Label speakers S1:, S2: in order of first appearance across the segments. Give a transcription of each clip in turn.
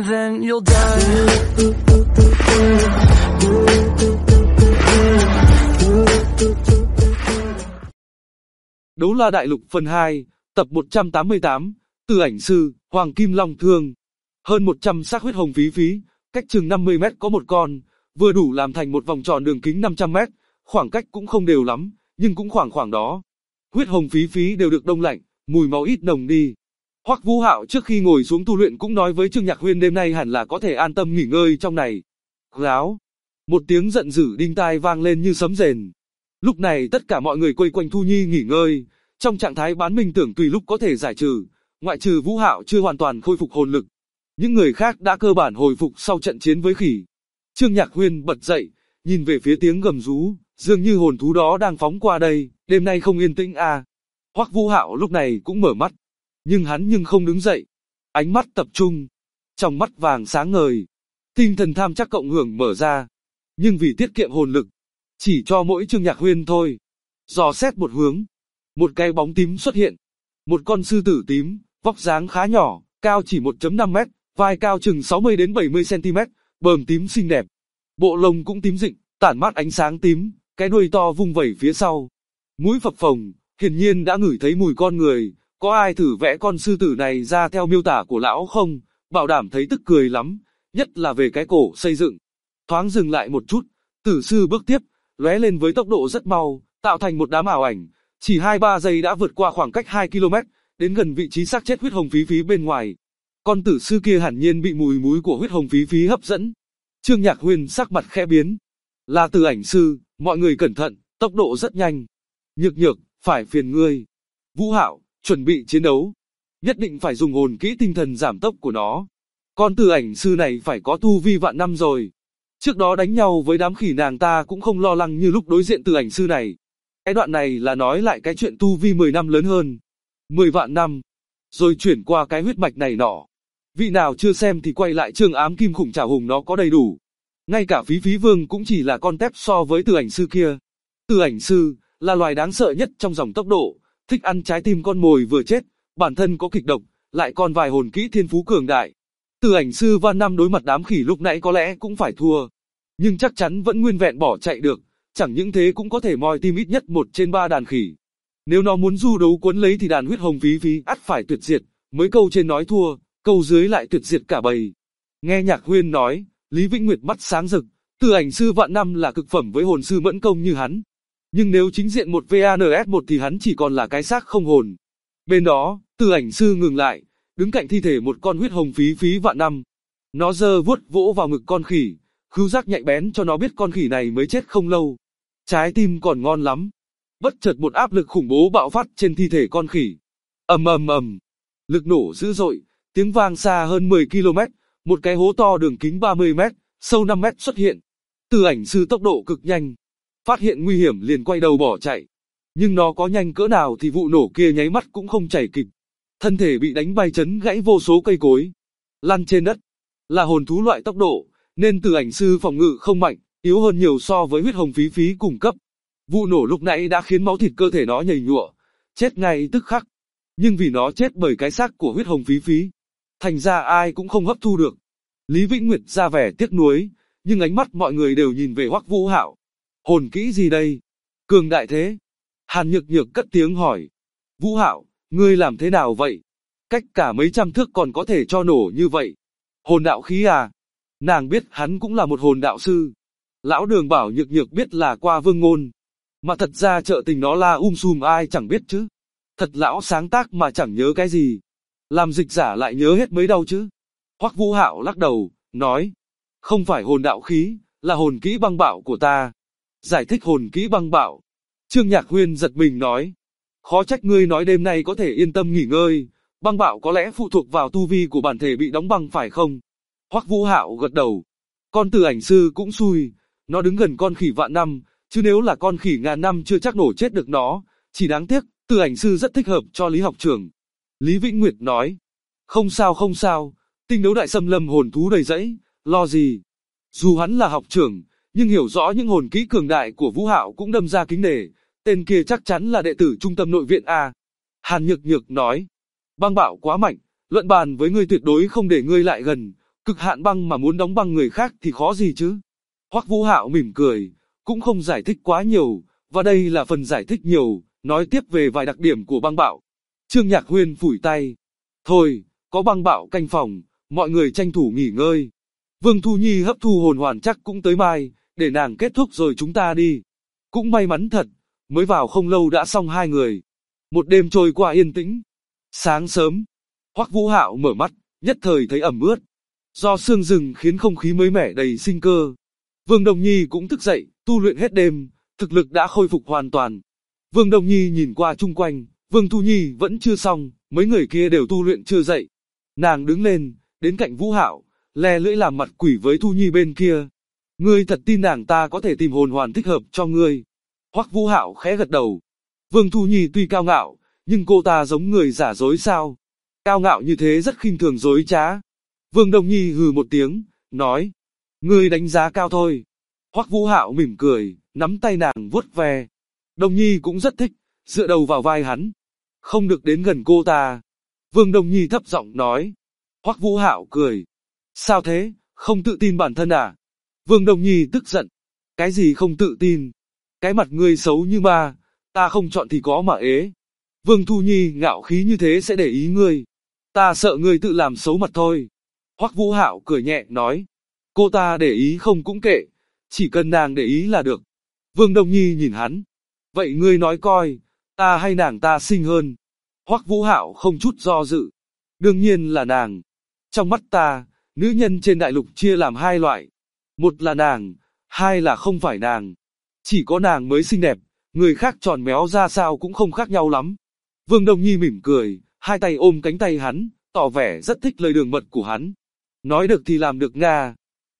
S1: and then you'll die.
S2: Đấu La Đại Lục phần 2, tập 188, Từ Ảnh Sư, Hoàng Kim Long Thương. Hơn 100 xác huyết hồng phí phí, cách chừng 50 mét có một con, vừa đủ làm thành một vòng tròn đường kính 500 mét, khoảng cách cũng không đều lắm, nhưng cũng khoảng đó. Huyết hồng phí phí đều được đông lạnh, mùi máu ít nồng đi. Hoắc Vũ Hạo trước khi ngồi xuống tu luyện cũng nói với Trương Nhạc Huyên đêm nay hẳn là có thể an tâm nghỉ ngơi trong này. Ráo, một tiếng giận dữ đinh tai vang lên như sấm rền. Lúc này tất cả mọi người quây quanh Thu Nhi nghỉ ngơi, trong trạng thái bán minh tưởng tùy lúc có thể giải trừ, ngoại trừ Vũ Hạo chưa hoàn toàn khôi phục hồn lực. Những người khác đã cơ bản hồi phục sau trận chiến với khỉ. Trương Nhạc Huyên bật dậy, nhìn về phía tiếng gầm rú, dường như hồn thú đó đang phóng qua đây, đêm nay không yên tĩnh à. Hoắc Vũ Hạo lúc này cũng mở mắt, nhưng hắn không đứng dậy. Ánh mắt tập trung, trong mắt vàng sáng ngời. Tinh thần tham chắc cộng hưởng mở ra, nhưng vì tiết kiệm hồn lực, chỉ cho mỗi Trương Nhạc Huyên thôi. Dò xét một hướng, một cái bóng tím xuất hiện. Một con sư tử tím, vóc dáng khá nhỏ, cao chỉ 1.5 mét, vai cao chừng 60 đến 70 cm, bờm tím xinh đẹp. Bộ lông cũng tím rịnh, tản mát ánh sáng tím, cái đuôi to vung vẩy phía sau. Mũi phập phồng, hiển nhiên đã ngửi thấy mùi con người. Có ai thử vẽ con sư tử này ra theo miêu tả của lão không? Bảo đảm thấy tức cười lắm, nhất là về cái cổ xây dựng. Thoáng dừng lại một chút, tử sư bước tiếp, lóe lên với tốc độ rất mau, tạo thành một đám ảo ảnh. Chỉ 2-3 giây đã vượt qua khoảng cách 2 km, đến gần vị trí xác chết huyết hồng phí phí bên ngoài. Con tử sư kia hẳn nhiên bị mùi múi của huyết hồng phí phí hấp dẫn. Trương Nhạc Huyên sắc mặt khẽ biến. Là Từ Ảnh Sư, mọi người cẩn thận, tốc độ rất nhanh. Nhược, phải phiền ngươi. Vũ Hạo, chuẩn bị chiến đấu. Nhất định phải dùng hồn kỹ tinh thần giảm tốc của nó. Con Từ Ảnh Sư này phải có tu vi vạn năm rồi. Trước đó đánh nhau với đám khỉ nàng ta cũng không lo lắng như lúc đối diện Từ Ảnh Sư này. Cái đoạn này là nói lại cái chuyện tu vi 10 năm lớn hơn. 10 vạn năm. Rồi chuyển qua cái huyết mạch này nọ. Vị nào chưa xem thì quay lại chương ám kim khủng trảo hùng nó có đầy đủ. Ngay cả Phí Phí Vương cũng chỉ là con tép so với Từ Ảnh Sư kia. Từ Ảnh Sư là loài đáng sợ nhất trong dòng tốc độ, thích ăn trái tim con mồi vừa chết, bản thân có kịch độc, lại còn vài hồn kỹ thiên phú cường đại. Từ Ảnh Sư van năm đối mặt đám khỉ lúc nãy có lẽ cũng phải thua, nhưng chắc chắn vẫn nguyên vẹn bỏ chạy được, chẳng những thế cũng có thể moi tim ít nhất 1 trên 3 đàn khỉ. Nếu nó muốn du đấu cuốn lấy thì đàn huyết hồng phí phí ắt phải tuyệt diệt, mới câu trên nói thua, câu dưới lại tuyệt diệt cả bầy. Nghe Nhạc Huyên nói, Lý Vĩnh Nguyệt mắt sáng rực, Từ Ảnh Sư vạn năm là cực phẩm với hồn sư mẫn công như hắn. Nhưng nếu chính diện một VANS1 thì hắn chỉ còn là cái xác không hồn. Bên đó, Từ Ảnh Sư ngừng lại, đứng cạnh thi thể một con huyết hồng phí phí vạn năm. Nó giơ vuốt vỗ vào ngực con khỉ, khứu giác nhạy bén cho nó biết con khỉ này mới chết không lâu. Trái tim còn ngon lắm. Bất chợt một áp lực khủng bố bạo phát trên thi thể con khỉ. Ầm ầm ầm. Lực nổ dữ dội, tiếng vang xa hơn 10 km, một cái hố to đường kính 30 mét, sâu 5 mét xuất hiện. Từ Ảnh Sư tốc độ cực nhanh. Phát hiện nguy hiểm liền quay đầu bỏ chạy. Nhưng nó có nhanh cỡ nào thì vụ nổ kia nháy mắt cũng không chảy kịp. Thân thể bị đánh bay chấn gãy vô số cây cối. Lăn trên đất. Là hồn thú loại tốc độ, nên Từ Ảnh Sư phòng ngự không mạnh, yếu hơn nhiều so với huyết hồng phí phí cùng cấp. Vụ nổ lúc nãy đã khiến máu thịt cơ thể nó nhầy nhụa, chết ngay tức khắc. Nhưng vì nó chết bởi cái xác của huyết hồng phí phí, thành ra ai cũng không hấp thu được. Lý Vĩnh Nguyệt ra vẻ tiếc nuối, nhưng ánh mắt mọi người đều nhìn về Hoắc Vũ Hạo. Hồn kỹ gì đây? Cường đại thế? Hàn Nhược cất tiếng hỏi. Vũ Hạo, ngươi làm thế nào vậy? Cách cả mấy trăm thước còn có thể cho nổ như vậy. Hồn đạo khí à? Nàng biết hắn cũng là một hồn đạo sư. Lão Đường bảo Nhược biết là qua Vương Ngôn. Mà thật ra trợ tình nó là sùm ai chẳng biết chứ. Thật lão sáng tác mà chẳng nhớ cái gì. Làm dịch giả lại nhớ hết mấy đâu chứ. Hoắc Vũ Hạo lắc đầu, nói. Không phải hồn đạo khí, là hồn kỹ băng bạo của ta. Giải thích hồn kỹ băng bạo. Trương Nhạc Huyên giật mình nói. Khó trách ngươi nói đêm nay có thể yên tâm nghỉ ngơi. Băng bạo có lẽ phụ thuộc vào tu vi của bản thể bị đóng băng phải không? Hoắc Vũ Hạo gật đầu. Con Từ Ảnh Sư cũng xui. Nó đứng gần con khỉ vạn năm, chứ nếu là con khỉ ngàn năm chưa chắc nổ chết được nó. Chỉ đáng tiếc, Từ Ảnh Sư rất thích hợp cho Lý học trưởng. Lý Vĩnh Nguyệt nói. Không sao, tinh đấu đại xâm lâm hồn thú đầy rẫy, lo gì. Dù hắn là học trưởng, nhưng hiểu rõ những hồn kỹ cường đại của Vũ Hạo cũng đâm ra kính nể. Tên kia chắc chắn là đệ tử trung tâm nội viện A. Hàn Nhược nói. Băng bạo quá mạnh, luận bàn với ngươi tuyệt đối không để ngươi lại gần. Cực hạn băng mà muốn đóng băng người khác thì khó gì chứ? Hoắc Vũ Hạo mỉm cười, cũng không giải thích quá nhiều, và đây là phần giải thích nhiều, nói tiếp về vài đặc điểm của băng bạo. Trương Nhạc Huyên phủi tay. Thôi, có băng bạo canh phòng, mọi người tranh thủ nghỉ ngơi. Vương Thu Nhi hấp thu hồn hoàn chắc cũng tới mai, để nàng kết thúc rồi chúng ta đi. Cũng may mắn thật, mới vào không lâu đã xong hai người. Một đêm trôi qua yên tĩnh. Sáng sớm, Hoắc Vũ Hạo mở mắt, nhất thời thấy ẩm ướt. Do sương rừng khiến không khí mới mẻ đầy sinh cơ. Vương Đông Nhi cũng thức dậy, tu luyện hết đêm, thực lực đã khôi phục hoàn toàn. Vương Đông Nhi nhìn qua chung quanh, Vương Thu Nhi vẫn chưa xong, mấy người kia đều tu luyện chưa dậy. Nàng đứng lên, đến cạnh Vũ Hạo, le lưỡi làm mặt quỷ với Thu Nhi bên kia. Ngươi thật tin nàng ta có thể tìm hồn hoàn thích hợp cho ngươi? Hoắc Vũ Hạo khẽ gật đầu. Vương Thu Nhi tuy cao ngạo, nhưng cô ta giống người giả dối sao? Cao ngạo như thế rất khinh thường dối trá. Vương Đông Nhi hừ một tiếng, nói. Ngươi đánh giá cao thôi. Hoắc Vũ Hạo mỉm cười, nắm tay nàng vuốt ve. Đông Nhi cũng rất thích, dựa đầu vào vai hắn. Không được đến gần cô ta. Vương Đông Nhi thấp giọng nói. Hoắc Vũ Hạo cười. Sao thế, không tự tin bản thân à? Vương Đông Nhi tức giận. Cái gì không tự tin? Cái mặt ngươi xấu như ma, ta không chọn thì có mà ế. Vương Thu Nhi ngạo khí như thế sẽ để ý ngươi. Ta sợ ngươi tự làm xấu mặt thôi. Hoắc Vũ Hạo cười nhẹ nói. Cô ta để ý không cũng kệ, chỉ cần nàng để ý là được. Vương Đông Nhi nhìn hắn. Vậy ngươi nói coi, ta hay nàng ta xinh hơn? Hoắc Vũ Hạo không chút do dự. Đương nhiên là nàng. Trong mắt ta, nữ nhân trên đại lục chia làm hai loại. Một là nàng, hai là không phải nàng. Chỉ có nàng mới xinh đẹp, người khác tròn méo ra sao cũng không khác nhau lắm. Vương Đông Nhi mỉm cười, hai tay ôm cánh tay hắn, tỏ vẻ rất thích lời đường mật của hắn. Nói được thì làm được nga.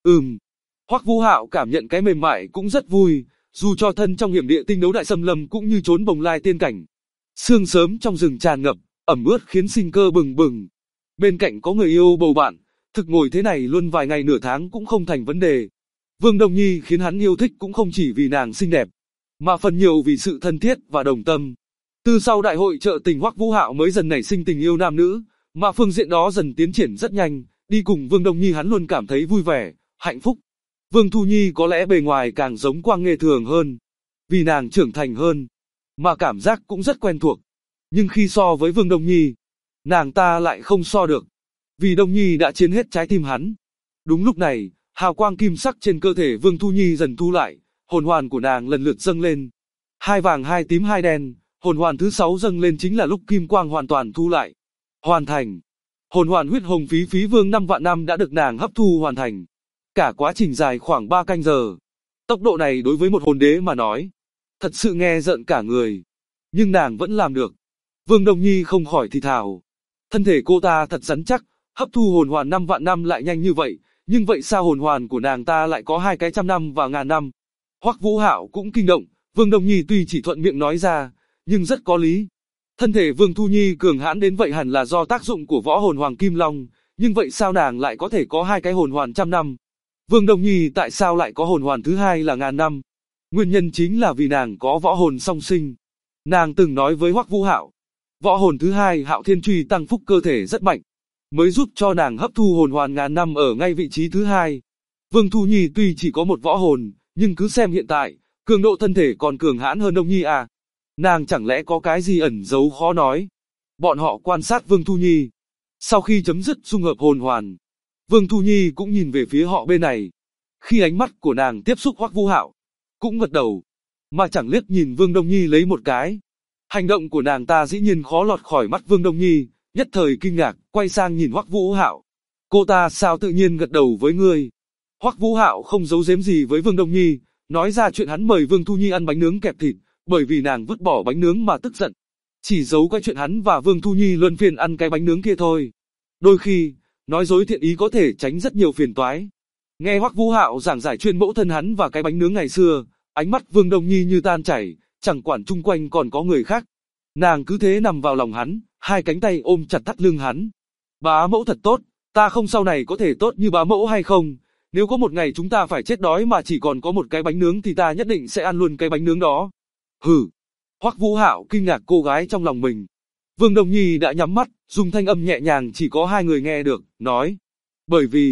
S2: Hoắc Vũ Hạo cảm nhận cái mềm mại cũng rất vui, dù cho thân trong hiểm địa tinh đấu đại xâm lâm cũng như trốn bồng lai tiên cảnh. Sương sớm trong rừng tràn ngập, ẩm ướt khiến sinh cơ bừng bừng. Bên cạnh có người yêu bầu bạn, thực ngồi thế này luôn vài ngày nửa tháng cũng không thành vấn đề. Vương Đông Nhi khiến hắn yêu thích cũng không chỉ vì nàng xinh đẹp, mà phần nhiều vì sự thân thiết và đồng tâm. Từ sau đại hội chợ tình Hoắc Vũ Hạo mới dần nảy sinh tình yêu nam nữ, mà phương diện đó dần tiến triển rất nhanh, đi cùng Vương Đông Nhi hắn luôn cảm thấy vui vẻ, hạnh phúc. Vương Thu Nhi có lẽ bề ngoài càng giống Quang Nghê thường hơn, vì nàng trưởng thành hơn, mà cảm giác cũng rất quen thuộc. Nhưng khi so với Vương Đông Nhi, nàng ta lại không so được, vì Đông Nhi đã chiếm hết trái tim hắn. Đúng lúc này, hào quang kim sắc trên cơ thể Vương Thu Nhi dần thu lại, hồn hoàn của nàng lần lượt dâng lên. Hai vàng hai tím hai đen, hồn hoàn thứ 6 dâng lên chính là lúc kim quang hoàn toàn thu lại. Hoàn thành. Hồn hoàn huyết hồng phí phí vương 5 vạn năm đã được nàng hấp thu hoàn thành. Cả quá trình dài khoảng 3 canh giờ. Tốc độ này đối với một hồn đế mà nói, thật sự nghe rợn cả người. Nhưng nàng vẫn làm được. Vương Đông Nhi không khỏi thì thào. Thân thể cô ta thật rắn chắc, hấp thu hồn hoàn 5 vạn năm lại nhanh như vậy, nhưng vậy sao hồn hoàn của nàng ta lại có 2 cái trăm năm và ngàn năm? Hoắc Vũ Hạo cũng kinh động, Vương Đông Nhi tuy chỉ thuận miệng nói ra, nhưng rất có lý. Thân thể Vương Thu Nhi cường hãn đến vậy hẳn là do tác dụng của võ hồn Hoàng Kim Long, nhưng vậy sao nàng lại có thể có 2 cái hồn hoàn trăm năm? Vương Đông Nhi tại sao lại có hồn hoàn thứ 2 là ngàn năm? Nguyên nhân chính là vì nàng có võ hồn song sinh. Nàng từng nói với Hoắc Vũ Hạo, võ hồn thứ 2 Hạo Thiên Truy tăng phúc cơ thể rất mạnh, mới giúp cho nàng hấp thu hồn hoàn ngàn năm ở ngay vị trí thứ 2. Vương Thu Nhi tuy chỉ có một võ hồn, nhưng cứ xem hiện tại, cường độ thân thể còn cường hãn hơn Đông Nhi à. Nàng chẳng lẽ có cái gì ẩn giấu khó nói. Bọn họ quan sát Vương Thu Nhi. Sau khi chấm dứt dung hợp hồn hoàn, Vương Thu Nhi cũng nhìn về phía họ bên này. Khi ánh mắt của nàng tiếp xúc Hoắc Vũ Hạo, cũng gật đầu, mà chẳng liếc nhìn Vương Đông Nhi lấy một cái. Hành động của nàng ta dĩ nhiên khó lọt khỏi mắt Vương Đông Nhi, nhất thời kinh ngạc, quay sang nhìn Hoắc Vũ Hạo. Cô ta sao tự nhiên gật đầu với ngươi? Hoắc Vũ Hạo không giấu giếm gì với Vương Đông Nhi, nói ra chuyện hắn mời Vương Thu Nhi ăn bánh nướng kẹp thịt, bởi vì nàng vứt bỏ bánh nướng mà tức giận. Chỉ giấu cái chuyện hắn và Vương Thu Nhi luân phiên ăn cái bánh nướng kia thôi. Đôi khi, nói dối thiện ý có thể tránh rất nhiều phiền toái. Nghe Hoắc Vũ Hạo giảng giải chuyện mẫu thân hắn và cái bánh nướng ngày xưa, ánh mắt Vương Đông Nhi như tan chảy, chẳng quản chung quanh còn có người khác. Nàng cứ thế nằm vào lòng hắn, hai cánh tay ôm chặt thắt lưng hắn. Bá mẫu thật tốt, ta không sau này có thể tốt như bá mẫu hay không? Nếu có một ngày chúng ta phải chết đói mà chỉ còn có một cái bánh nướng thì ta nhất định sẽ ăn luôn cái bánh nướng đó. Hừ. Hoắc Vũ Hạo kinh ngạc cô gái trong lòng mình. Vương Đông Nhi đã nhắm mắt, dùng thanh âm nhẹ nhàng chỉ có hai người nghe được, nói. Bởi vì,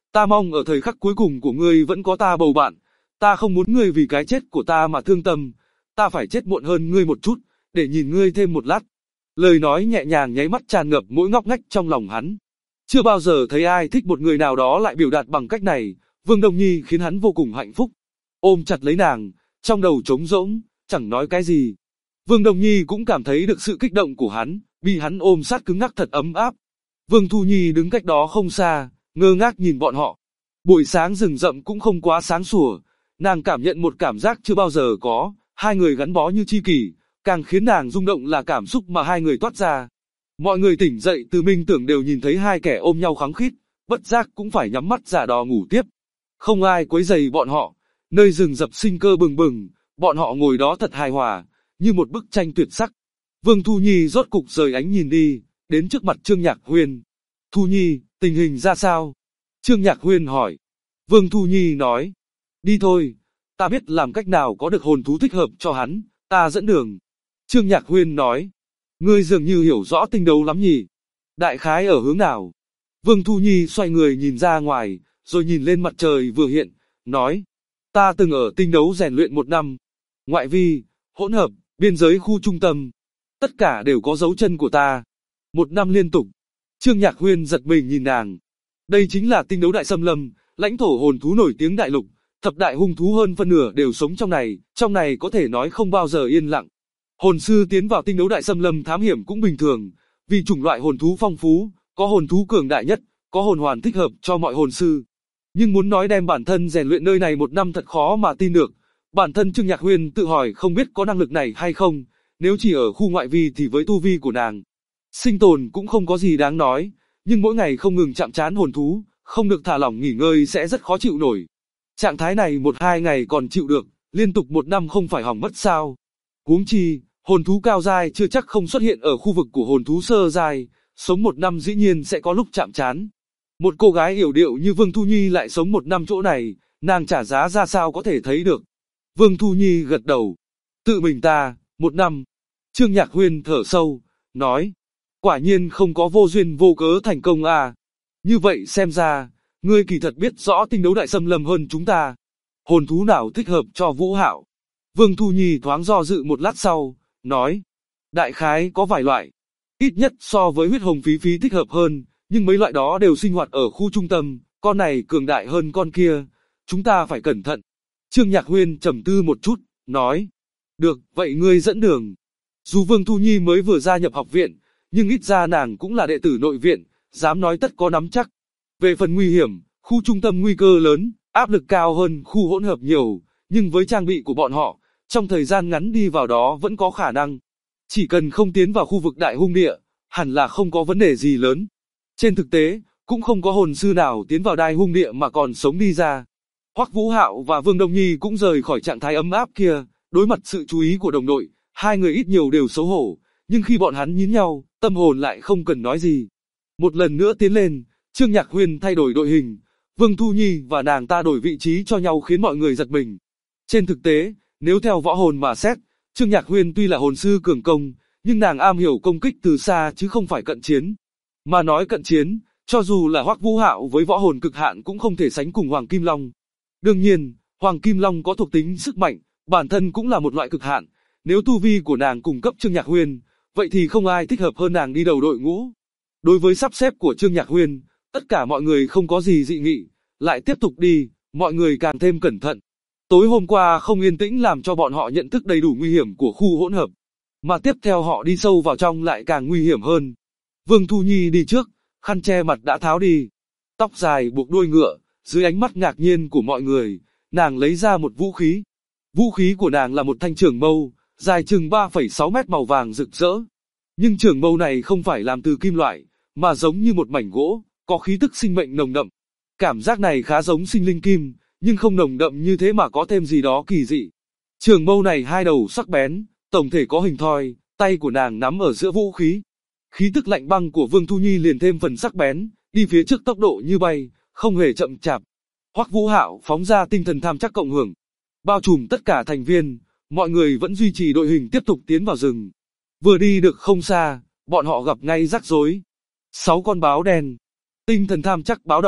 S2: Ta mong ở thời khắc cuối cùng của ngươi vẫn có ta bầu bạn. Ta không muốn ngươi vì cái chết của ta mà thương tâm. Ta phải chết muộn hơn ngươi một chút, để nhìn ngươi thêm một lát. Lời nói nhẹ nhàng nháy mắt tràn ngập mỗi ngóc ngách trong lòng hắn. Chưa bao giờ thấy ai thích một người nào đó lại biểu đạt bằng cách này. Vương Đông Nhi khiến hắn vô cùng hạnh phúc. Ôm chặt lấy nàng, trong đầu trống rỗng, chẳng nói cái gì. Vương Đông Nhi cũng cảm thấy được sự kích động của hắn, bị hắn ôm sát cứng ngắc thật ấm áp. Vương Thu Nhi đứng cách đó không xa, ngơ ngác nhìn bọn họ. Buổi sáng rừng rậm cũng không quá sáng sủa, nàng cảm nhận một cảm giác chưa bao giờ có, hai người gắn bó như tri kỷ, càng khiến nàng rung động là cảm xúc mà hai người toát ra. Mọi người tỉnh dậy từ minh tưởng đều nhìn thấy hai kẻ ôm nhau khăng khít, bất giác cũng phải nhắm mắt giả đò ngủ tiếp. Không ai quấy rầy bọn họ, nơi rừng rậm sinh cơ bừng bừng, bọn họ ngồi đó thật hài hòa, như một bức tranh tuyệt sắc. Vương Thu Nhi rốt cục rời ánh nhìn đi, đến trước mặt Trương Nhạc Huyên. Thu Nhi, tình hình ra sao? Trương Nhạc Huyên hỏi. Vương Thu Nhi nói, đi thôi, ta biết làm cách nào có được hồn thú thích hợp cho hắn, ta dẫn đường. Trương Nhạc Huyên nói, ngươi dường như hiểu rõ tinh đấu lắm nhỉ? Đại khái ở hướng nào? Vương Thu Nhi xoay người nhìn ra ngoài, rồi nhìn lên mặt trời vừa hiện, nói, ta từng ở tinh đấu rèn luyện 1 năm. Ngoại vi, hỗn hợp, biên giới khu trung tâm, tất cả đều có dấu chân của ta. 1 năm liên tục. Trương Nhạc Huyên giật mình nhìn nàng. Đây chính là tinh đấu đại xâm lâm, lãnh thổ hồn thú nổi tiếng đại lục, thập đại hung thú hơn phân nửa đều sống trong này có thể nói không bao giờ yên lặng. Hồn sư tiến vào tinh đấu đại xâm lâm thám hiểm cũng bình thường, vì chủng loại hồn thú phong phú, có hồn thú cường đại nhất, có hồn hoàn thích hợp cho mọi hồn sư. Nhưng muốn nói đem bản thân rèn luyện nơi này 1 năm thật khó mà tin được. Bản thân Trương Nhạc Huyên tự hỏi không biết có năng lực này hay không, nếu chỉ ở khu ngoại vi thì với tu vi của nàng, sinh tồn cũng không có gì đáng nói, nhưng mỗi ngày không ngừng chạm trán hồn thú, không được thả lỏng nghỉ ngơi sẽ rất khó chịu nổi. Trạng thái này 1-2 ngày còn chịu được, liên tục 1 năm không phải hỏng mất sao? Huống chi, hồn thú cao giai chưa chắc không xuất hiện ở khu vực của hồn thú sơ giai, sống 1 năm dĩ nhiên sẽ có lúc chạm trán. Một cô gái yểu điệu như Vương Thu Nhi lại sống 1 năm chỗ này, nàng trả giá ra sao có thể thấy được. Vương Thu Nhi gật đầu. Tự mình ta, 1 năm. Trương Nhạc Huyên thở sâu, nói. Quả nhiên không có vô duyên vô cớ thành công à. Như vậy xem ra, ngươi kỳ thật biết rõ tinh đấu đại xâm lâm hơn chúng ta. Hồn thú nào thích hợp cho Vũ Hạo? Vương Thu Nhi thoáng do dự một lát sau, nói. Đại khái có vài loại. Ít nhất so với huyết hồng phí phí thích hợp hơn, nhưng mấy loại đó đều sinh hoạt ở khu trung tâm, con này cường đại hơn con kia. Chúng ta phải cẩn thận. Trương Nhạc Huyên trầm tư một chút, nói. Được, vậy ngươi dẫn đường. Dù Vương Thu Nhi mới vừa gia nhập học viện, nhưng ít ra nàng cũng là đệ tử nội viện, dám nói tất có nắm chắc. Về phần nguy hiểm, khu trung tâm nguy cơ lớn, áp lực cao hơn khu hỗn hợp nhiều, nhưng với trang bị của bọn họ, trong thời gian ngắn đi vào đó vẫn có khả năng. Chỉ cần không tiến vào khu vực đại hung địa, hẳn là không có vấn đề gì lớn. Trên thực tế, cũng không có hồn sư nào tiến vào đại hung địa mà còn sống đi ra. Hoắc Vũ Hạo và Vương Đông Nhi cũng rời khỏi trạng thái ấm áp kia, đối mặt sự chú ý của đồng đội, hai người ít nhiều đều xấu hổ, nhưng khi bọn hắn nhìn nhau, tâm hồn lại không cần nói gì. Một lần nữa tiến lên, Trương Nhạc Huyên thay đổi đội hình, Vương Thu Nhi và nàng ta đổi vị trí cho nhau khiến mọi người giật mình. Trên thực tế, nếu theo võ hồn mà xét, Trương Nhạc Huyên tuy là hồn sư cường công, nhưng nàng am hiểu công kích từ xa chứ không phải cận chiến. Mà nói cận chiến, cho dù là Hoắc Vũ Hạo với võ hồn cực hạn cũng không thể sánh cùng Hoàng Kim Long. Đương nhiên, Hoàng Kim Long có thuộc tính sức mạnh, bản thân cũng là một loại cực hạn, nếu tu vi của nàng cùng cấp Trương Nhạc Huyên, vậy thì không ai thích hợp hơn nàng đi đầu đội ngũ. Đối với sắp xếp của Trương Nhạc Huyên, tất cả mọi người không có gì dị nghị, lại tiếp tục đi, mọi người càng thêm cẩn thận. Tối hôm qua không yên tĩnh làm cho bọn họ nhận thức đầy đủ nguy hiểm của khu hỗn hợp, mà tiếp theo họ đi sâu vào trong lại càng nguy hiểm hơn. Vương Thu Nhi đi trước, khăn che mặt đã tháo đi, tóc dài buộc đuôi ngựa, dưới ánh mắt ngạc nhiên của mọi người, nàng lấy ra một vũ khí. Vũ khí của nàng là một thanh trường mâu, dài chừng 3,6 mét màu vàng rực rỡ. Nhưng trường mâu này không phải làm từ kim loại, mà giống như một mảnh gỗ, có khí tức sinh mệnh nồng đậm. Cảm giác này khá giống sinh linh kim, nhưng không nồng đậm như thế mà có thêm gì đó kỳ dị. Trường mâu này hai đầu sắc bén, tổng thể có hình thoi, tay của nàng nắm ở giữa vũ khí. Khí tức lạnh băng của Vương Thu Nhi liền thêm phần sắc bén, đi phía trước tốc độ như bay, không hề chậm chạp. Hoắc Vũ Hạo phóng ra tinh thần tham chắc cộng hưởng, bao trùm tất cả thành viên, mọi người vẫn duy trì đội hình tiếp tục tiến vào rừng. Vừa đi được không xa, bọn họ gặp ngay rắc rối. 6 con báo đen. Tinh thần tham chắc báo động,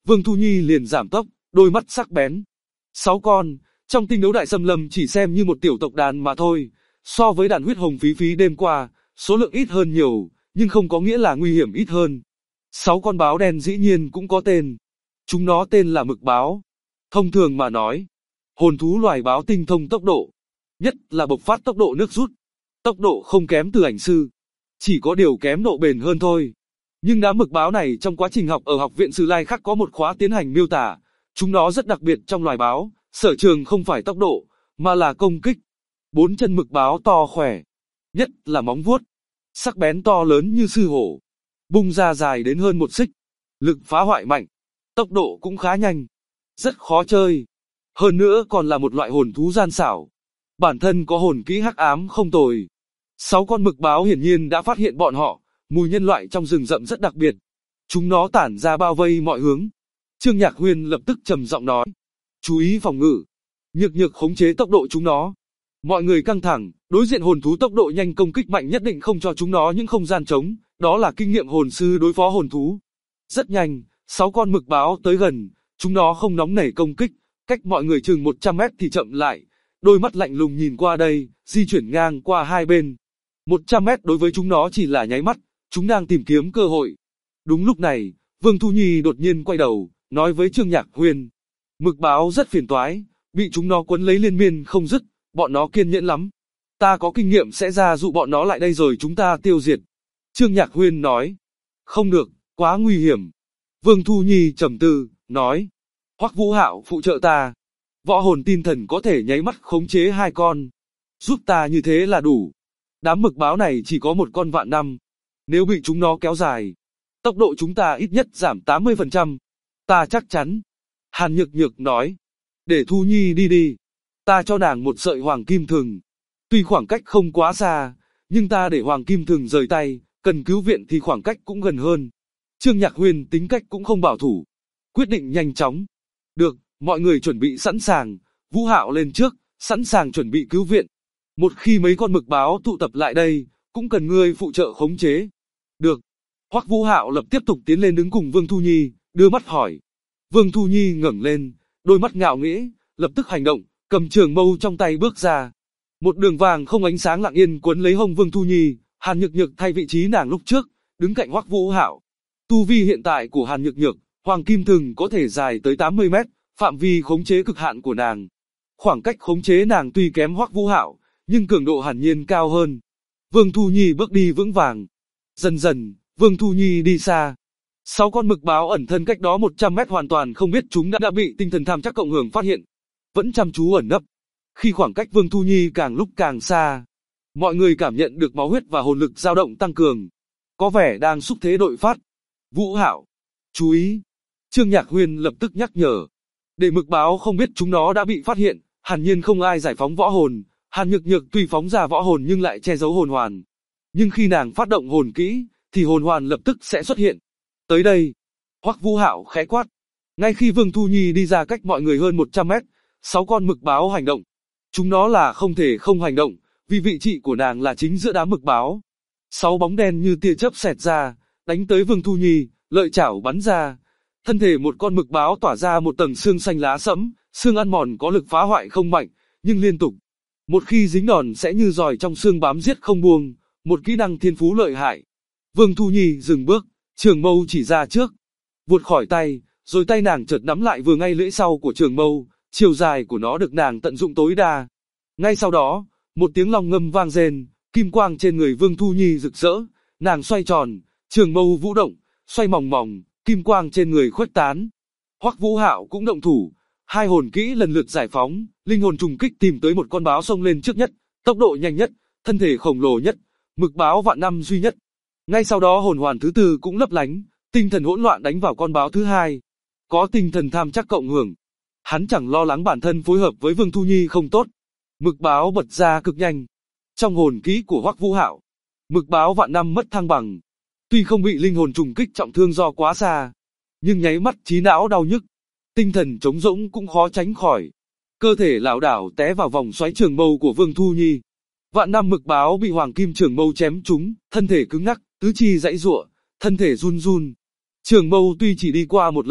S2: Vương Thu Nhi liền giảm tốc, đôi mắt sắc bén. 6 con, trong tinh đấu đại xâm lâm chỉ xem như một tiểu tộc đàn mà thôi, so với đàn huyết hồng phí phí đêm qua, số lượng ít hơn nhiều, nhưng không có nghĩa là nguy hiểm ít hơn. 6 con báo đen dĩ nhiên cũng có tên. Chúng nó tên là mực báo. Thông thường mà nói, hồn thú loài báo tinh thông tốc độ, nhất là bộc phát tốc độ nước rút. Tốc độ không kém từ ảnh sư, chỉ có điều kém độ bền hơn thôi. Nhưng đám mực báo này trong quá trình học ở học viện Sử Lai Khắc có một khóa tiến hành miêu tả, chúng nó rất đặc biệt trong loài báo, sở trường không phải tốc độ, mà là công kích. 4 chân mực báo to khỏe, nhất là móng vuốt, sắc bén to lớn như sư hổ, bung ra dài đến hơn 1 xích, lực phá hoại mạnh, tốc độ cũng khá nhanh, rất khó chơi. Hơn nữa còn là một loại hồn thú gian xảo, bản thân có hồn kỹ hắc ám không tồi. 6 con mực báo hiển nhiên đã phát hiện bọn họ, mùi nhân loại trong rừng rậm rất đặc biệt. Chúng nó tản ra bao vây mọi hướng. Trương Nhạc Huyên lập tức trầm giọng nói, chú ý phòng ngự, nhược nhược khống chế tốc độ chúng nó. Mọi người căng thẳng, đối diện hồn thú tốc độ nhanh công kích mạnh nhất định không cho chúng nó những không gian trống, đó là kinh nghiệm hồn sư đối phó hồn thú. Rất nhanh, 6 con mực báo tới gần, chúng nó không nóng nảy công kích, cách mọi người chừng 100 mét thì chậm lại, đôi mắt lạnh lùng nhìn qua đây, di chuyển ngang qua hai bên. 100 mét đối với chúng nó chỉ là nháy mắt, chúng đang tìm kiếm cơ hội. Đúng lúc này, Vương Thu Nhi đột nhiên quay đầu, nói với Trương Nhạc Huyên, mực báo rất phiền toái, bị chúng nó quấn lấy liên miên không dứt, bọn nó kiên nhẫn lắm. Ta có kinh nghiệm sẽ ra dụ bọn nó lại đây rồi chúng ta tiêu diệt. Trương Nhạc Huyên nói, không được, quá nguy hiểm. Vương Thu Nhi trầm tư, nói, Hoắc Vũ Hạo phụ trợ ta. Võ hồn tin thần có thể nháy mắt khống chế 2 con. Giúp ta như thế là đủ. Đám mực báo này chỉ có 1 con vạn năm. Nếu bị chúng nó kéo dài, tốc độ chúng ta ít nhất giảm 80%. Ta chắc chắn. Hàn Nhược Nhược nói, để Thu Nhi đi đi. Ta cho nàng một sợi hoàng kim thừng. Tuy khoảng cách không quá xa, nhưng ta để hoàng kim thừng rời tay, cần cứu viện thì khoảng cách cũng gần hơn. Trương Nhạc Huyên tính cách cũng không bảo thủ. Quyết định nhanh chóng. Được, mọi người chuẩn bị sẵn sàng. Vũ Hạo lên trước, sẵn sàng chuẩn bị cứu viện. Một khi mấy con mực báo tụ tập lại đây, cũng cần ngươi phụ trợ khống chế. Được. Hoắc Vũ Hạo lập tiếp tục tiến lên đứng cùng Vương Thu Nhi, đưa mắt hỏi. Vương Thu Nhi ngẩng lên, đôi mắt ngạo nghễ, lập tức hành động, cầm trường mâu trong tay bước ra. Một đường vàng không ánh sáng lặng yên quấn lấy hông Vương Thu Nhi, Hàn Nhược Nhược thay vị trí nàng lúc trước, đứng cạnh Hoắc Vũ Hạo. Tu vi hiện tại của Hàn Nhược Nhược, hoàng kim thừng có thể dài tới 80 mét, phạm vi khống chế cực hạn của nàng. Khoảng cách khống chế nàng tuy kém Hoắc Vũ Hạo, nhưng cường độ hẳn nhiên cao hơn. Vương Thu Nhi bước đi vững vàng. Dần dần, Vương Thu Nhi đi xa. 6 con mực báo ẩn thân cách đó 100 mét hoàn toàn không biết chúng đã bị tinh thần tham chắc cộng hưởng phát hiện. Vẫn chăm chú ẩn nấp. Khi khoảng cách Vương Thu Nhi càng lúc càng xa, mọi người cảm nhận được máu huyết và hồn lực dao động tăng cường. Có vẻ đang xúc thế đội phát. Vũ Hạo, chú ý. Trương Nhạc Huyên lập tức nhắc nhở. Để mực báo không biết chúng nó đã bị phát hiện, hẳn nhiên không ai giải phóng võ hồn. Hàn Nhược Nhược tuy phóng ra võ hồn nhưng lại che giấu hồn hoàn. Nhưng khi nàng phát động hồn kỹ, thì hồn hoàn lập tức sẽ xuất hiện. Tới đây, Hoắc Vũ Hạo khẽ quát. Ngay khi Vương Thu Nhi đi ra cách mọi người hơn 100 mét, 6 con mực báo hành động. Chúng nó là không thể không hành động, vì vị trí của nàng là chính giữa đám mực báo. 6 bóng đen như tia chớp xẹt ra, đánh tới Vương Thu Nhi, lợi chảo bắn ra. Thân thể một con mực báo tỏa ra một tầng xương xanh lá sẫm, xương ăn mòn có lực phá hoại không mạnh, nhưng liên tục. Một khi dính đòn sẽ như giòi trong xương bám giết không buông, một kỹ năng thiên phú lợi hại. Vương Thu Nhi dừng bước, trường mâu chỉ ra trước, vụt khỏi tay, rồi tay nàng chợt nắm lại vừa ngay lưỡi sau của trường mâu, chiều dài của nó được nàng tận dụng tối đa. Ngay sau đó, một tiếng long ngâm vang rền, kim quang trên người Vương Thu Nhi rực rỡ, nàng xoay tròn, trường mâu vũ động, xoay mòng mòng, kim quang trên người khuếch tán. Hoắc Vũ Hạo cũng động thủ, 2 hồn kỹ lần lượt giải phóng, linh hồn trùng kích tìm tới một con báo xông lên trước nhất, tốc độ nhanh nhất, thân thể khổng lồ nhất, mực báo vạn năm duy nhất. Ngay sau đó hồn hoàn thứ 4 cũng lấp lánh, tinh thần hỗn loạn đánh vào con báo thứ 2. Có tinh thần tham chắc cộng hưởng, hắn chẳng lo lắng bản thân phối hợp với Vương Thu Nhi không tốt. Mực báo bật ra cực nhanh. Trong hồn kỹ của Hoắc Vũ Hạo, mực báo vạn năm mất thăng bằng. Tuy không bị linh hồn trùng kích trọng thương do quá xa, nhưng nháy mắt trí não đau nhức, tinh thần trống rỗng cũng khó tránh khỏi. Cơ thể lảo đảo té vào vòng xoáy trường mâu của Vương Thu Nhi. Vạn năm mực báo bị hoàng kim trường mâu chém trúng, thân thể cứng ngắc, tứ chi giãy giụa, thân thể run run. Trường mâu tuy chỉ đi qua một lận,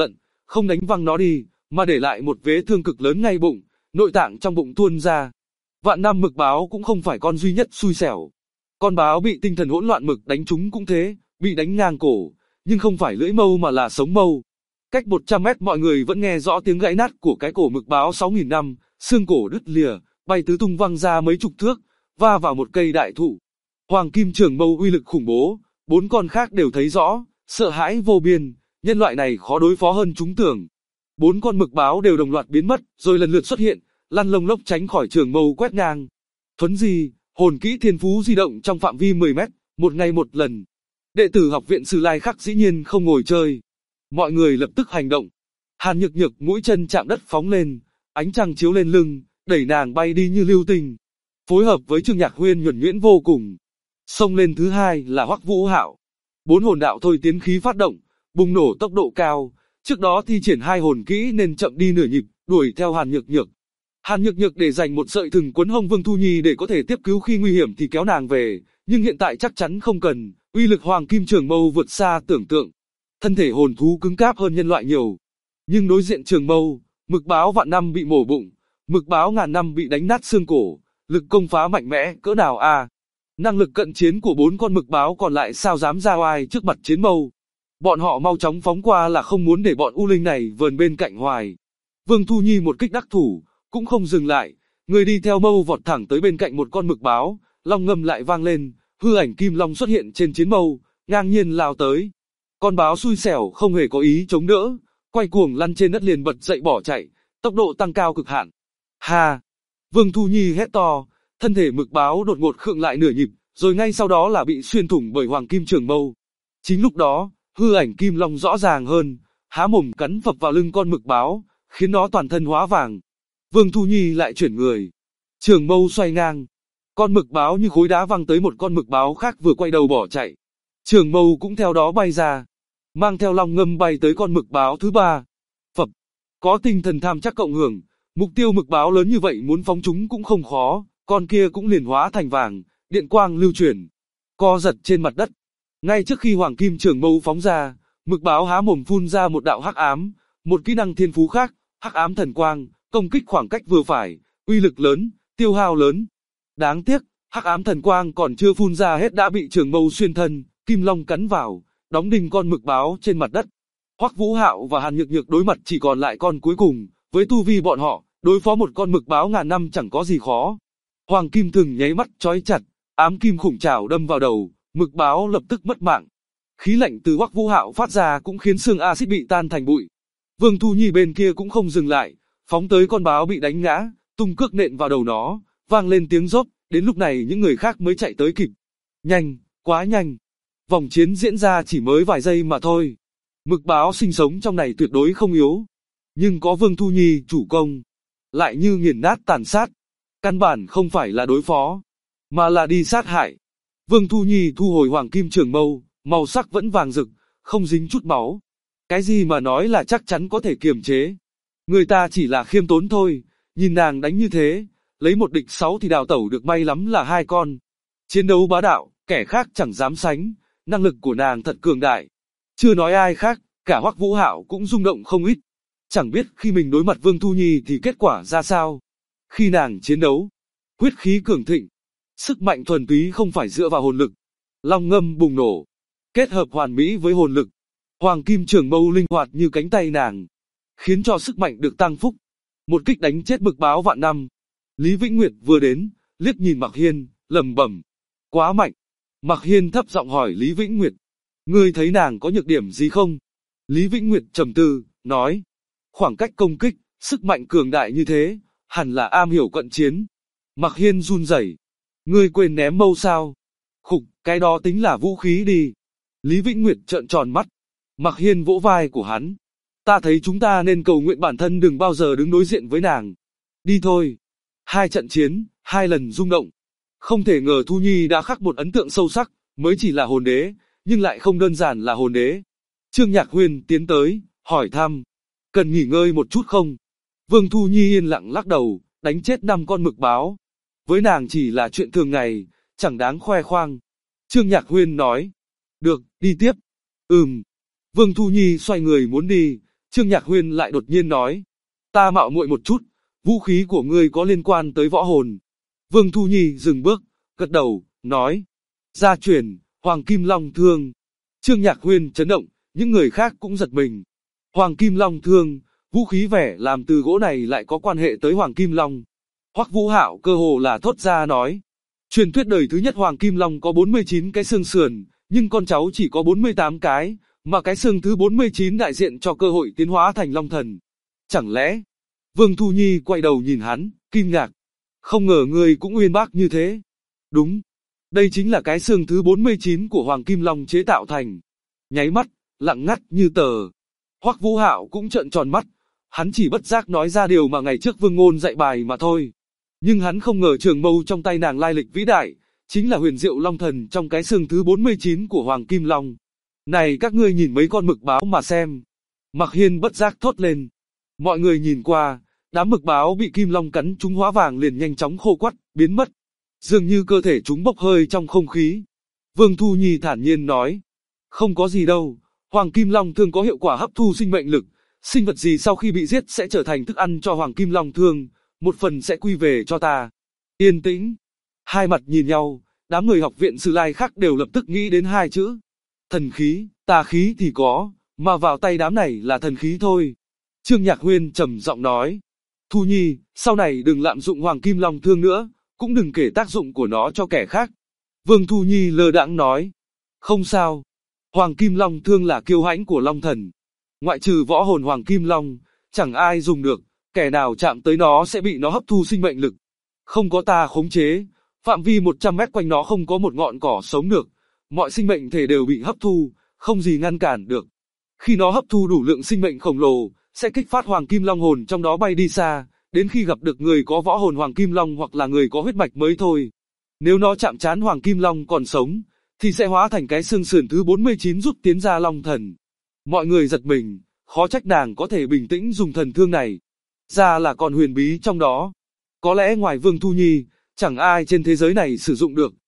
S2: không đánh văng nó đi, mà để lại một vết thương cực lớn ngay bụng, nội tạng trong bụng tuôn ra. Vạn năm mực báo cũng không phải con duy nhất xui xẻo. Con báo bị tinh thần hỗn loạn mực đánh trúng cũng thế, bị đánh ngang cổ, nhưng không phải lưỡi mâu mà là sống mâu. Cách 100 mét mọi người vẫn nghe rõ tiếng gãy nát của cái cổ mực báo 6.000 năm, xương cổ đứt lìa, bay tứ tung văng ra mấy chục thước, va vào một cây đại thụ. Hoàng kim trường mâu uy lực khủng bố, 4 con khác đều thấy rõ, sợ hãi vô biên, nhân loại này khó đối phó hơn chúng tưởng. 4 con mực báo đều đồng loạt biến mất, rồi lần lượt xuất hiện, lăn lông lốc tránh khỏi trường mâu quét ngang. Thuấn di, hồn kỹ thiên phú di động trong phạm vi 10 mét, một ngày một lần. Đệ tử học viện Sử Lai Khắc dĩ nhiên không ngồi chơi. Mọi người lập tức hành động. Hàn Nhược Nhược mũi chân chạm đất phóng lên, ánh trăng chiếu lên lưng, đẩy nàng bay đi như lưu tình. Phối hợp với Trương Nhạc Huyên nhuần nhuyễn vô cùng. Xông lên thứ hai là Hoắc Vũ Hạo. 4 hồn đạo thôi tiến khí phát động, bùng nổ tốc độ cao. Trước đó thi triển 2 hồn kỹ nên chậm đi nửa nhịp, đuổi theo Hàn Nhược Nhược. Hàn Nhược Nhược để dành một sợi thừng quấn hông Vương Thu Nhi để có thể tiếp cứu khi nguy hiểm thì kéo nàng về, nhưng hiện tại chắc chắn không cần, uy lực Hoàng Kim Trường Mâu vượt xa tưởng tượng. Thân thể hồn thú cứng cáp hơn nhân loại nhiều. Nhưng đối diện Trường Mâu, mực báo vạn năm bị mổ bụng, mực báo ngàn năm bị đánh nát xương cổ, lực công phá mạnh mẽ cỡ nào a? Năng lực cận chiến của 4 con mực báo còn lại sao dám ra oai trước mặt chiến mâu. Bọn họ mau chóng phóng qua là không muốn để bọn U Linh này vờn bên cạnh hoài. Vương Thu Nhi một kích đắc thủ, cũng không dừng lại, người đi theo mâu vọt thẳng tới bên cạnh một con mực báo, long ngâm lại vang lên, hư ảnh kim long xuất hiện trên chiến mâu, ngang nhiên lao tới. Con báo xui xẻo không hề có ý chống đỡ, quay cuồng lăn trên đất liền bật dậy bỏ chạy, tốc độ tăng cao cực hạn. Ha! Vương Thu Nhi hét to, thân thể mực báo đột ngột khựng lại nửa nhịp, rồi ngay sau đó là bị xuyên thủng bởi Hoàng Kim Trường Mâu. Chính lúc đó, hư ảnh kim long rõ ràng hơn, há mồm cắn phập vào lưng con mực báo, khiến nó toàn thân hóa vàng. Vương Thu Nhi lại chuyển người, trường mâu xoay ngang, con mực báo như khối đá văng tới một con mực báo khác vừa quay đầu bỏ chạy. Trường mâu cũng theo đó bay ra, mang theo long ngâm bay tới con mực báo thứ ba. Phập, có tinh thần tham chắc cộng hưởng, mục tiêu mực báo lớn như vậy muốn phóng chúng cũng không khó, con kia cũng liền hóa thành vàng, điện quang lưu chuyển, co giật trên mặt đất. Ngay trước khi Hoàng Kim Trường Mâu phóng ra, mực báo há mồm phun ra một đạo hắc ám, một kỹ năng thiên phú khác, hắc ám thần quang, công kích khoảng cách vừa phải, uy lực lớn, tiêu hao lớn. Đáng tiếc, hắc ám thần quang còn chưa phun ra hết đã bị trường mâu xuyên thân, kim long cắn vào, đóng đinh con mực báo trên mặt đất. Hoắc Vũ Hạo và Hàn Nhược Nhược đối mặt chỉ còn lại con cuối cùng, với tu vi bọn họ, đối phó một con mực báo ngàn năm chẳng có gì khó. Hoàng kim thừng nháy mắt chói chặt, ám kim khủng trảo đâm vào đầu, mực báo lập tức mất mạng. Khí lạnh từ Hoắc Vũ Hạo phát ra cũng khiến xương axit bị tan thành bụi. Vương Thu Nhi bên kia cũng không dừng lại, phóng tới con báo bị đánh ngã, tung cước nện vào đầu nó, vang lên tiếng rốp, đến lúc này những người khác mới chạy tới kịp. Nhanh, quá nhanh. Vòng chiến diễn ra chỉ mới vài giây mà thôi. Mực báo sinh sống trong này tuyệt đối không yếu. Nhưng có Vương Thu Nhi chủ công, lại như nghiền nát tàn sát. Căn bản không phải là đối phó, mà là đi sát hại. Vương Thu Nhi thu hồi Hoàng Kim Trường Mâu, màu sắc vẫn vàng rực, không dính chút máu. Cái gì mà nói là chắc chắn có thể kiềm chế. Người ta chỉ là khiêm tốn thôi, nhìn nàng đánh như thế, lấy một địch 6 thì đào tẩu được may lắm là 2 con. Chiến đấu bá đạo, kẻ khác chẳng dám sánh, năng lực của nàng thật cường đại. Chưa nói ai khác, cả Hoắc Vũ Hạo cũng rung động không ít. Chẳng biết khi mình đối mặt Vương Thu Nhi thì kết quả ra sao. Khi nàng chiến đấu, huyết khí cường thịnh, sức mạnh thuần túy không phải dựa vào hồn lực. Long ngâm bùng nổ, kết hợp hoàn mỹ với hồn lực. Hoàng Kim Trường Mâu linh hoạt như cánh tay nàng, khiến cho sức mạnh được tăng phúc. Một kích đánh chết mực báo vạn năm. Lý Vĩnh Nguyệt vừa đến, liếc nhìn Mạc Hiên, lẩm bẩm, quá mạnh. Mạc Hiên thấp giọng hỏi Lý Vĩnh Nguyệt, ngươi thấy nàng có nhược điểm gì không? Lý Vĩnh Nguyệt trầm tư, nói, khoảng cách công kích, sức mạnh cường đại như thế, hẳn là am hiểu cận chiến. Mạc Hiên run rẩy, ngươi quên ném mâu sao? Khục, cái đó tính là vũ khí đi. Lý Vĩnh Nguyệt trợn tròn mắt. Mạc Hiên vỗ vai của hắn, ta thấy chúng ta nên cầu nguyện bản thân đừng bao giờ đứng đối diện với nàng. Đi thôi. 2 trận chiến, 2 lần rung động. Không thể ngờ Thu Nhi đã khắc một ấn tượng sâu sắc, mới chỉ là hồn đế, nhưng lại không đơn giản là hồn đế. Trương Nhạc Huyên tiến tới, hỏi thăm, cần nghỉ ngơi một chút không? Vương Thu Nhi yên lặng lắc đầu, đánh chết 5 con mực báo. Với nàng chỉ là chuyện thường ngày, chẳng đáng khoe khoang. Trương Nhạc Huyên nói, được, đi tiếp. Vương Thu Nhi xoay người muốn đi, Trương Nhạc Huyên lại đột nhiên nói, ta mạo muội một chút, vũ khí của ngươi có liên quan tới võ hồn. Vương Thu Nhi dừng bước, gật đầu, nói, gia truyền, Hoàng Kim Long Thương. Trương Nhạc Huyên chấn động, những người khác cũng giật mình. Hoàng Kim Long Thương, vũ khí vẻ làm từ gỗ này lại có quan hệ tới Hoàng Kim Long. Hoắc Vũ Hạo cơ hồ là thốt ra nói, truyền thuyết đời thứ nhất Hoàng Kim Long có 49 cái xương sườn, nhưng con cháu chỉ có 48 cái, mà cái xương thứ 49 đại diện cho cơ hội tiến hóa thành Long Thần. Chẳng lẽ? Vương Thu Nhi quay đầu nhìn hắn, kinh ngạc. Không ngờ ngươi cũng uyên bác như thế. Đúng. Đây chính là cái xương thứ 49 của Hoàng Kim Long chế tạo thành. Nháy mắt, lặng ngắt như tờ. Hoắc Vũ Hạo cũng trợn tròn mắt. Hắn chỉ bất giác nói ra điều mà ngày trước Vương Ngôn dạy bài mà thôi. Nhưng hắn không ngờ trường mâu trong tay nàng lai lịch vĩ đại, chính là huyền diệu Long Thần trong cái xương thứ 49 của Hoàng Kim Long. Này các ngươi nhìn mấy con mực báo mà xem. Mạc Hiên bất giác thốt lên. Mọi người nhìn qua, đám mực báo bị Kim Long cắn trúng hóa vàng liền nhanh chóng khô quắt, biến mất. Dường như cơ thể chúng bốc hơi trong không khí. Vương Thu Nhi thản nhiên nói. Không có gì đâu, Hoàng Kim Long Thương có hiệu quả hấp thu sinh mệnh lực. Sinh vật gì sau khi bị giết sẽ trở thành thức ăn cho Hoàng Kim Long Thương, một phần sẽ quy về cho ta. Yên tĩnh. Hai mặt nhìn nhau, đám người học viện Sử Lai khác đều lập tức nghĩ đến hai chữ. Thần khí, tà khí thì có, mà vào tay đám này là thần khí thôi. Trương Nhạc Huyên trầm giọng nói. Thu Nhi, sau này đừng lạm dụng Hoàng Kim Long Thương nữa, cũng đừng kể tác dụng của nó cho kẻ khác. Vương Thu Nhi lơ đãng nói. Không sao. Hoàng Kim Long Thương là kiêu hãnh của Long Thần. Ngoại trừ võ hồn Hoàng Kim Long, chẳng ai dùng được, kẻ nào chạm tới nó sẽ bị nó hấp thu sinh mệnh lực. Không có ta khống chế, phạm vi 100 mét quanh nó không có một ngọn cỏ sống được, mọi sinh mệnh thể đều bị hấp thu, không gì ngăn cản được. Khi nó hấp thu đủ lượng sinh mệnh khổng lồ, sẽ kích phát Hoàng Kim Long hồn trong đó bay đi xa, đến khi gặp được người có võ hồn Hoàng Kim Long hoặc là người có huyết mạch mới thôi. Nếu nó chạm trán Hoàng Kim Long còn sống, thì sẽ hóa thành cái xương sườn thứ 49 rút tiến ra Long Thần. Mọi người giật mình, khó trách nàng có thể bình tĩnh dùng thần thương này. Ra là còn huyền bí trong đó. Có lẽ ngoài Vương Thu Nhi, chẳng ai trên thế giới này sử dụng được.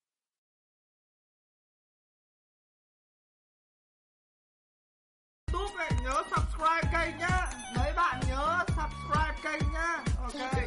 S1: YouTube này nhớ subscribe kênh nhá. Mấy bạn nhớ subscribe kênh nhá. Ok.